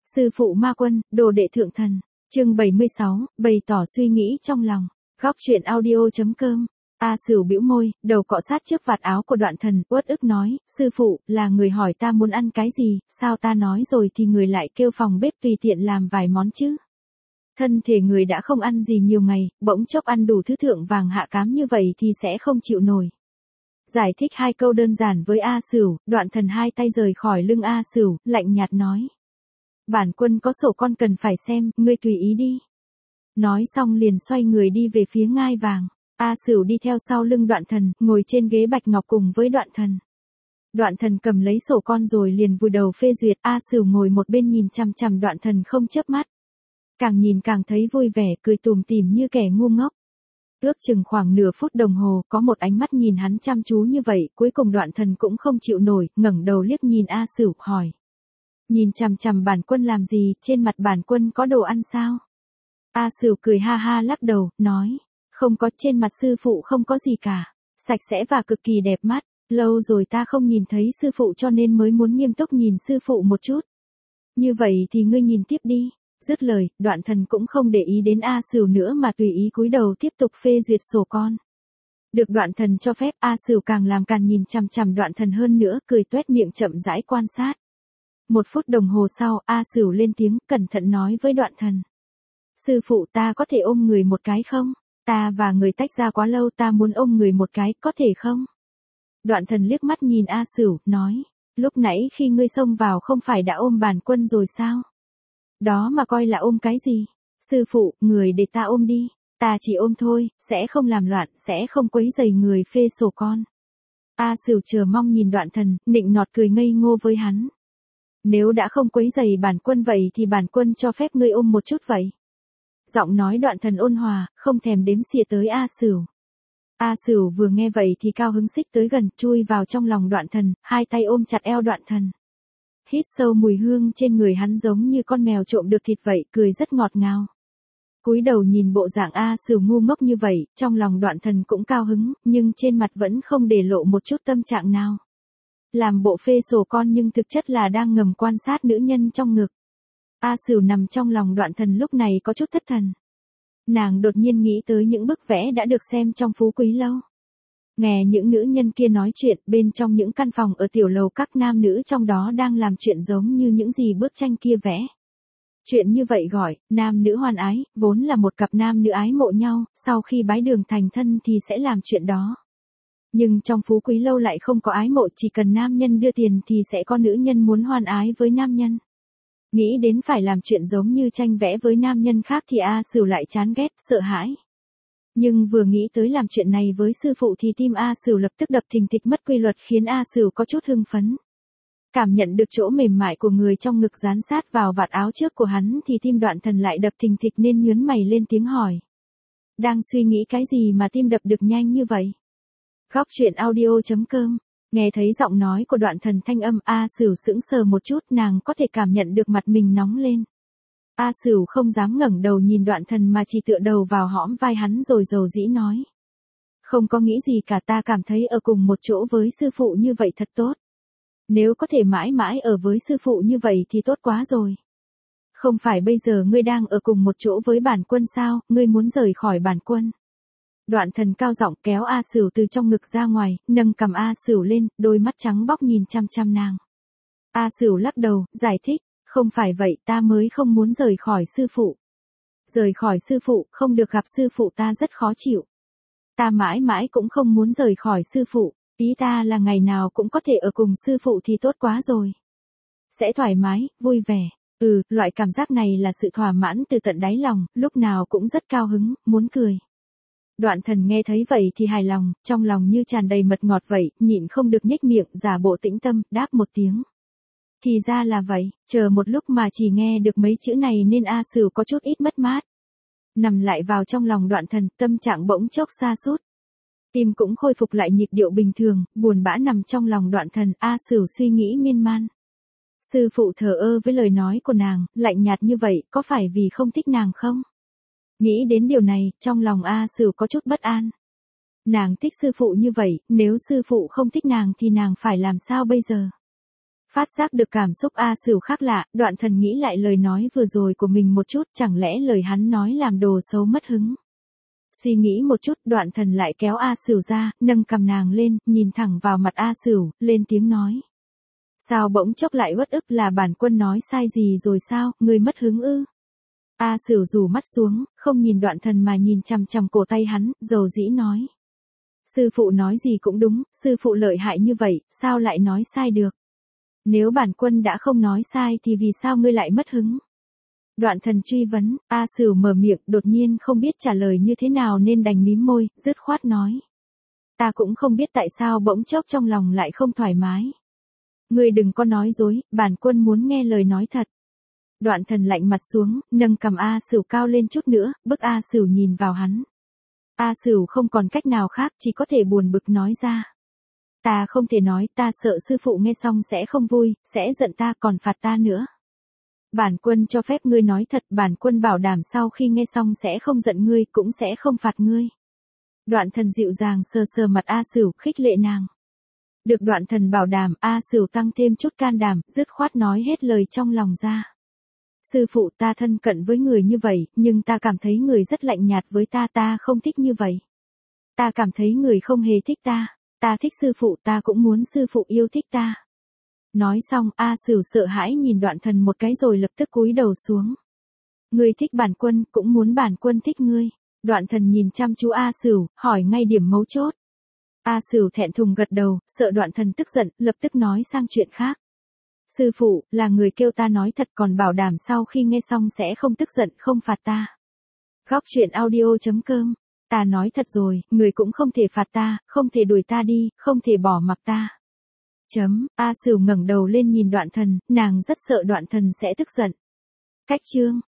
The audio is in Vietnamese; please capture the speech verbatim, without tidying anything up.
Sư phụ ma quân, đồ đệ thượng thần. Chương bảy mươi sáu, bày tỏ suy nghĩ trong lòng. Góc truyện audio chấm com. A Sửu bĩu môi, đầu cọ sát trước vạt áo của Đoạn Thần, uất ức nói, sư phụ, là người hỏi ta muốn ăn cái gì, sao ta nói rồi thì người lại kêu phòng bếp tùy tiện làm vài món chứ. Thân thể người đã không ăn gì nhiều ngày, bỗng chốc ăn đủ thứ thượng vàng hạ cám như vậy thì sẽ không chịu nổi. Giải thích hai câu đơn giản với A Sửu, Đoạn Thần hai tay rời khỏi lưng A Sửu, lạnh nhạt nói. Bản quân có sổ con cần phải xem, ngươi tùy ý đi. Nói xong liền xoay người đi về phía ngai vàng. A Sửu đi theo sau lưng Đoạn Thần, ngồi trên ghế bạch ngọc cùng với Đoạn Thần. Đoạn Thần cầm lấy sổ con rồi liền vùi đầu phê duyệt. A Sửu ngồi một bên nhìn chằm chằm Đoạn Thần không chớp mắt. Càng nhìn càng thấy vui vẻ, cười tủm tỉm như kẻ ngu ngốc. Ước chừng khoảng nửa phút đồng hồ, có một ánh mắt nhìn hắn chăm chú như vậy, cuối cùng Đoạn Thần cũng không chịu nổi, ngẩng đầu liếc nhìn A Sửu, hỏi. Nhìn chằm chằm bản quân làm gì, trên mặt bản quân có đồ ăn sao? A Sửu cười ha ha lắc đầu, nói. Không có, trên mặt sư phụ không có gì cả. Sạch sẽ và cực kỳ đẹp mắt. Lâu rồi ta không nhìn thấy sư phụ cho nên mới muốn nghiêm túc nhìn sư phụ một chút. Như vậy thì ngươi nhìn tiếp đi. Dứt lời, Đoạn Thần cũng không để ý đến A Sửu nữa mà tùy ý cúi đầu tiếp tục phê duyệt sổ con. Được Đoạn Thần cho phép, A Sửu càng làm càng nhìn chằm chằm Đoạn Thần hơn nữa, cười tuét miệng chậm rãi quan sát. Một phút đồng hồ sau, A Sửu lên tiếng, cẩn thận nói với Đoạn Thần. Sư phụ, ta có thể ôm người một cái không? Ta và người tách ra quá lâu, ta muốn ôm người một cái, có thể không? Đoạn Thần liếc mắt nhìn A Sửu, nói. Lúc nãy khi ngươi xông vào không phải đã ôm bản quân rồi sao? Đó mà coi là ôm cái gì? Sư phụ, người để ta ôm đi. Ta chỉ ôm thôi, sẽ không làm loạn, sẽ không quấy rầy người phê sổ con. A Sửu chờ mong nhìn Đoạn Thần, nịnh nọt cười ngây ngô với hắn. Nếu đã không quấy rầy bản quân vậy thì bản quân cho phép ngươi ôm một chút vậy. Giọng nói Đoạn Thần ôn hòa, không thèm đếm xỉa tới A Sửu. A Sửu vừa nghe vậy thì cao hứng xích tới gần, chui vào trong lòng Đoạn Thần, hai tay ôm chặt eo Đoạn Thần. Hít sâu mùi hương trên người hắn giống như con mèo trộm được thịt vậy, cười rất ngọt ngào. Cúi đầu nhìn bộ dạng A Sửu ngu ngốc như vậy, trong lòng Đoạn Thần cũng cao hứng, nhưng trên mặt vẫn không để lộ một chút tâm trạng nào. Làm bộ phê sổ con nhưng thực chất là đang ngầm quan sát nữ nhân trong ngực. A Sửu nằm trong lòng Đoạn Thần lúc này có chút thất thần. Nàng đột nhiên nghĩ tới những bức vẽ đã được xem trong Phú Quý Lâu. Nghe những nữ nhân kia nói chuyện, bên trong những căn phòng ở tiểu lầu các nam nữ trong đó đang làm chuyện giống như những gì bức tranh kia vẽ. Chuyện như vậy gọi, nam nữ hoan ái, vốn là một cặp nam nữ ái mộ nhau, sau khi bái đường thành thân thì sẽ làm chuyện đó. Nhưng trong Phú Quý Lâu lại không có ái mộ, chỉ cần nam nhân đưa tiền thì sẽ có nữ nhân muốn hoan ái với nam nhân. Nghĩ đến phải làm chuyện giống như tranh vẽ với nam nhân khác thì A Sửu lại chán ghét, sợ hãi. Nhưng vừa nghĩ tới làm chuyện này với sư phụ thì tim A Sửu lập tức đập thình thịch mất quy luật khiến A Sửu có chút hưng phấn. Cảm nhận được chỗ mềm mại của người trong ngực dán sát vào vạt áo trước của hắn thì tim Đoạn Thần lại đập thình thịch nên nhướng mày lên tiếng hỏi. Đang suy nghĩ cái gì mà tim đập được nhanh như vậy? Góc truyện audio chấm com. Nghe thấy giọng nói của Đoạn Thần thanh âm, A Sửu sững sờ một chút, nàng có thể cảm nhận được mặt mình nóng lên. A Sửu không dám ngẩng đầu nhìn Đoạn Thần mà chỉ tựa đầu vào hõm vai hắn rồi dầu dĩ nói. Không có nghĩ gì cả, ta cảm thấy ở cùng một chỗ với sư phụ như vậy thật tốt. Nếu có thể mãi mãi ở với sư phụ như vậy thì tốt quá rồi. Không phải bây giờ ngươi đang ở cùng một chỗ với bản quân sao, ngươi muốn rời khỏi bản quân. Đoạn Thần cao giọng kéo A Sửu từ trong ngực ra ngoài, nâng cầm A Sửu lên, đôi mắt trắng bóc nhìn chăm chăm nàng. A Sửu lắc đầu, giải thích, không phải vậy, ta mới không muốn rời khỏi sư phụ. Rời khỏi sư phụ, không được gặp sư phụ ta rất khó chịu. Ta mãi mãi cũng không muốn rời khỏi sư phụ, ý ta là ngày nào cũng có thể ở cùng sư phụ thì tốt quá rồi. Sẽ thoải mái, vui vẻ, ừ, loại cảm giác này là sự thỏa mãn từ tận đáy lòng, lúc nào cũng rất cao hứng, muốn cười. Đoạn Thần nghe thấy vậy thì hài lòng, trong lòng như tràn đầy mật ngọt vậy, nhịn không được nhếch miệng, giả bộ tĩnh tâm, đáp một tiếng. Thì ra là vậy, chờ một lúc mà chỉ nghe được mấy chữ này nên A Sửu có chút ít mất mát. Nằm lại vào trong lòng Đoạn Thần, tâm trạng bỗng chốc sa sút. Tim cũng khôi phục lại nhịp điệu bình thường, buồn bã nằm trong lòng Đoạn Thần, A Sửu suy nghĩ miên man. Sư phụ thờ ơ với lời nói của nàng, lạnh nhạt như vậy, có phải vì không thích nàng không? Nghĩ đến điều này, trong lòng A Sửu có chút bất an. Nàng thích sư phụ như vậy, nếu sư phụ không thích nàng thì nàng phải làm sao bây giờ? Phát giác được cảm xúc A Sửu khác lạ, Đoạn Thần nghĩ lại lời nói vừa rồi của mình một chút, chẳng lẽ lời hắn nói làm đồ xấu mất hứng. Suy nghĩ một chút, Đoạn Thần lại kéo A Sửu ra, nâng cầm nàng lên, nhìn thẳng vào mặt A Sửu, lên tiếng nói. Sao bỗng chốc lại uất ức, là bản quân nói sai gì rồi sao, ngươi mất hứng ư? A Sửu rủ mắt xuống, không nhìn Đoạn Thần mà nhìn chằm chằm cổ tay hắn, dầu dĩ nói. Sư phụ nói gì cũng đúng, sư phụ lợi hại như vậy, sao lại nói sai được? Nếu bản quân đã không nói sai thì vì sao ngươi lại mất hứng? Đoạn Thần truy vấn, A Sửu mở miệng, đột nhiên không biết trả lời như thế nào nên đành mím môi, dứt khoát nói. Ta cũng không biết tại sao bỗng chốc trong lòng lại không thoải mái. Ngươi đừng có nói dối, bản quân muốn nghe lời nói thật. Đoạn Thần lạnh mặt xuống, nâng cầm A Sửu cao lên chút nữa, bức A Sửu nhìn vào hắn. A Sửu không còn cách nào khác, chỉ có thể buồn bực nói ra. Ta không thể nói, ta sợ sư phụ nghe xong sẽ không vui, sẽ giận ta còn phạt ta nữa. Bản quân cho phép ngươi nói thật, bản quân bảo đảm sau khi nghe xong sẽ không giận ngươi, cũng sẽ không phạt ngươi. Đoạn Thần dịu dàng sờ sờ mặt A Sửu, khích lệ nàng. Được Đoạn Thần bảo đảm, A Sửu tăng thêm chút can đảm, dứt khoát nói hết lời trong lòng ra. Sư phụ, ta thân cận với người như vậy, nhưng ta cảm thấy người rất lạnh nhạt với ta, ta không thích như vậy. Ta cảm thấy người không hề thích ta, ta thích sư phụ, ta cũng muốn sư phụ yêu thích ta. Nói xong, A Sửu sợ hãi nhìn Đoạn Thần một cái rồi lập tức cúi đầu xuống. Ngươi thích bản quân, cũng muốn bản quân thích ngươi. Đoạn Thần nhìn chăm chú A Sửu, hỏi ngay điểm mấu chốt. A Sửu thẹn thùng gật đầu, sợ Đoạn Thần tức giận, lập tức nói sang chuyện khác. Sư phụ, là người kêu ta nói thật, còn bảo đảm sau khi nghe xong sẽ không tức giận, không phạt ta. Góc truyện audio chấm com. Ta nói thật rồi, người cũng không thể phạt ta, không thể đuổi ta đi, không thể bỏ mặc ta. Chấm, A Sửu ngẩng đầu lên nhìn Đoạn Thần, nàng rất sợ Đoạn Thần sẽ tức giận. Cách chương.